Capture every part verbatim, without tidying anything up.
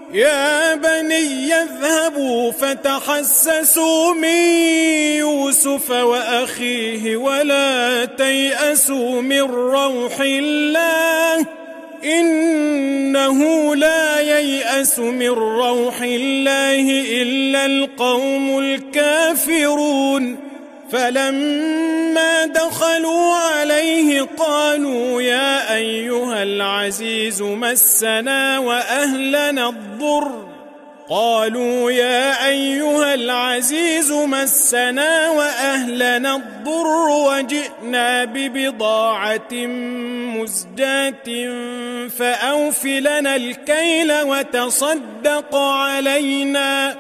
يا بني اذهبوا فتحسسوا من يوسف وأخيه ولا تيأسوا من روح الله إنه لا ييأس من روح الله إلا القوم الكافرون. فلما دخلوا عليه قالوا يا أيها العزيز مسنا وأهلنا الضر قالوا يا أيها العزيز مسنا وأهلنا الضر وجئنا ببضاعة مزجاة فأوف لنا الكيل وتصدق علينا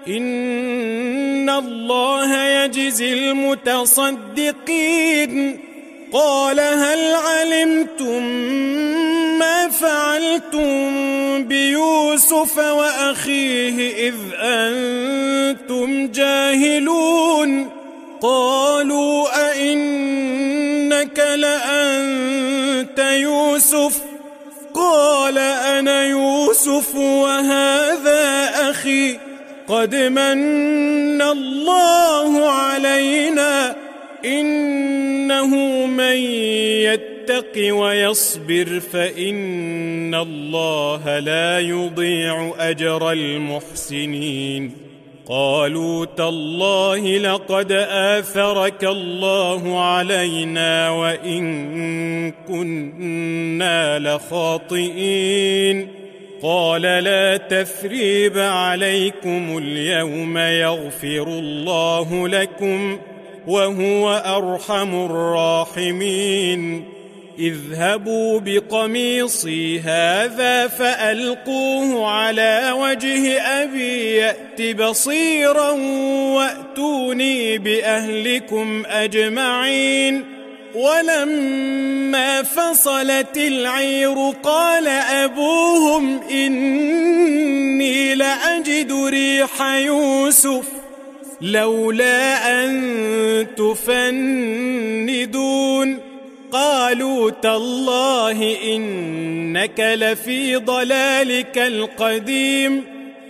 إن الله يجزي المتصدقين. قال هل علمتم ما فعلتم بيوسف وأخيه إذ أنتم جاهلون؟ قالوا أئنك لأنت يوسف؟ قال أنا يوسف وهذا أخي قد من الله علينا إنه من يتق ويصبر فإن الله لا يضيع أجر المحسنين. قالوا تالله لقد آثرك الله علينا وإن كنا لخاطئين. قال لا تثريب عليكم اليوم يغفر الله لكم وهو أرحم الراحمين. اذهبوا بقميصي هذا فألقوه على وجه أبي يأت بصيرا وأتوني بأهلكم أجمعين. ولما فصلت العير قال أبوهم إني لأجد ريح يوسف لولا أن تفندون. قالوا تالله إنك لفي ضلالك القديم.